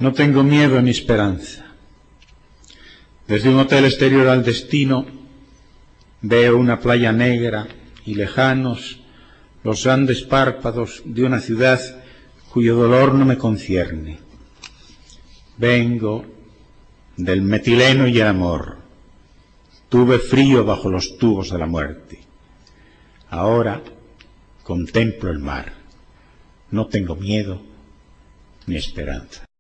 No tengo miedo ni esperanza. Desde un hotel exterior al destino veo una playa negra y lejanos los grandes párpados de una ciudad cuyo dolor no me concierne. Vengo del metileno y el amor. Tuve frío bajo los tubos de la muerte. Ahora contemplo el mar. No tengo miedo ni esperanza.